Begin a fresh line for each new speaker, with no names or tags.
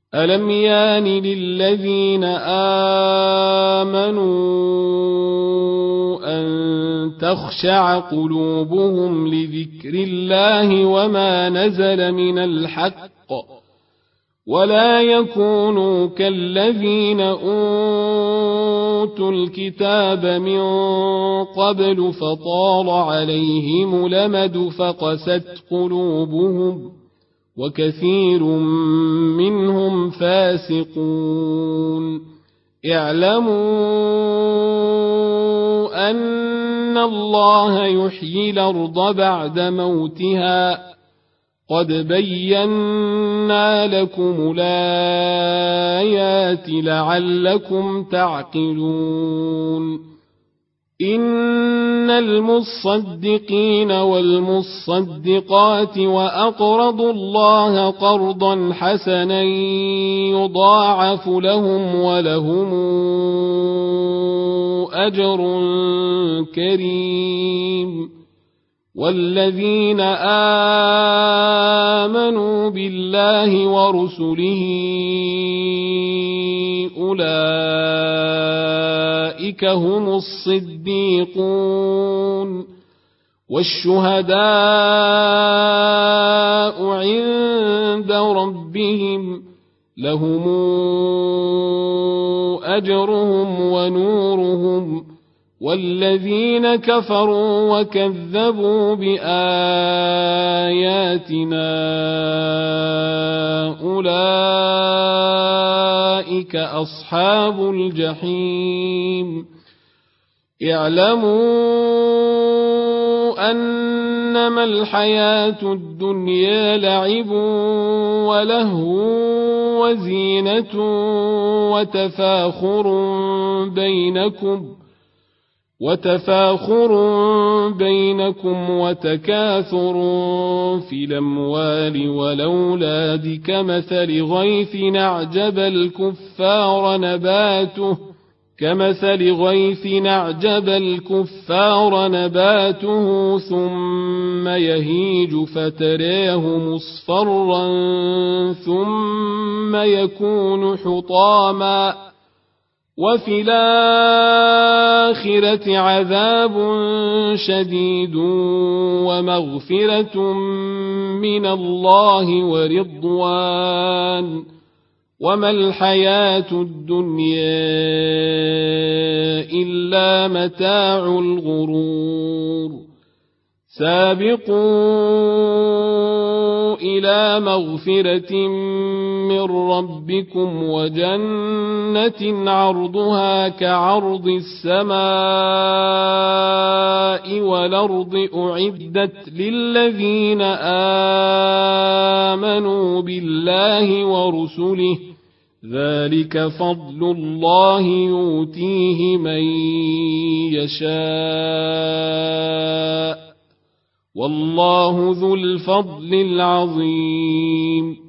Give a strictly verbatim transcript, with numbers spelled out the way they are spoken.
ألم يان للذين آمنوا أن تخشع قلوبهم لذكر الله وما نزل من الحق ولا يكونوا كالذين أوتوا الكتاب من قبل فطال عليهم الأمد فقست قلوبهم وكثير منهم فاسقون اعلموا أن الله يحيي الأرض بعد موتها قد بينا لكم الآيات لعلكم تعقلون إن المصدقين والمصدقات وأقرضوا الله قرضا حسنا يضاعف لهم ولهم أجر كريم والذين آمنوا بالله ورسله أولئك هم الصديقون والشهداء عند ربهم لهم أجرهم ونورهم والذين كفروا وكذبوا بآياتنا أولئك أصحاب الجحيم اعلموا أنما الحياة الدنيا لعب ولهو وزينة وتفاخر بينكم وتفاخر بينكم وتكاثر في الأموال والأولاد كمثل غيث أعجب الكفار نباته كمثل غيث أعجب الكفار نباته ثم يهيج فتراه مصفرا ثم يكون حطاما وفي الآخرة عذاب شديد ومغفرة من الله ورضوان وما الحياة الدنيا إلا متاع الغرور سابقوا إلى مغفرة من ربكم وجنة عرضها كعرض السماء والأرض أعدت للذين آمنوا بالله ورسله ذلك فضل الله يؤتيه من يشاء والله ذو الفضل العظيم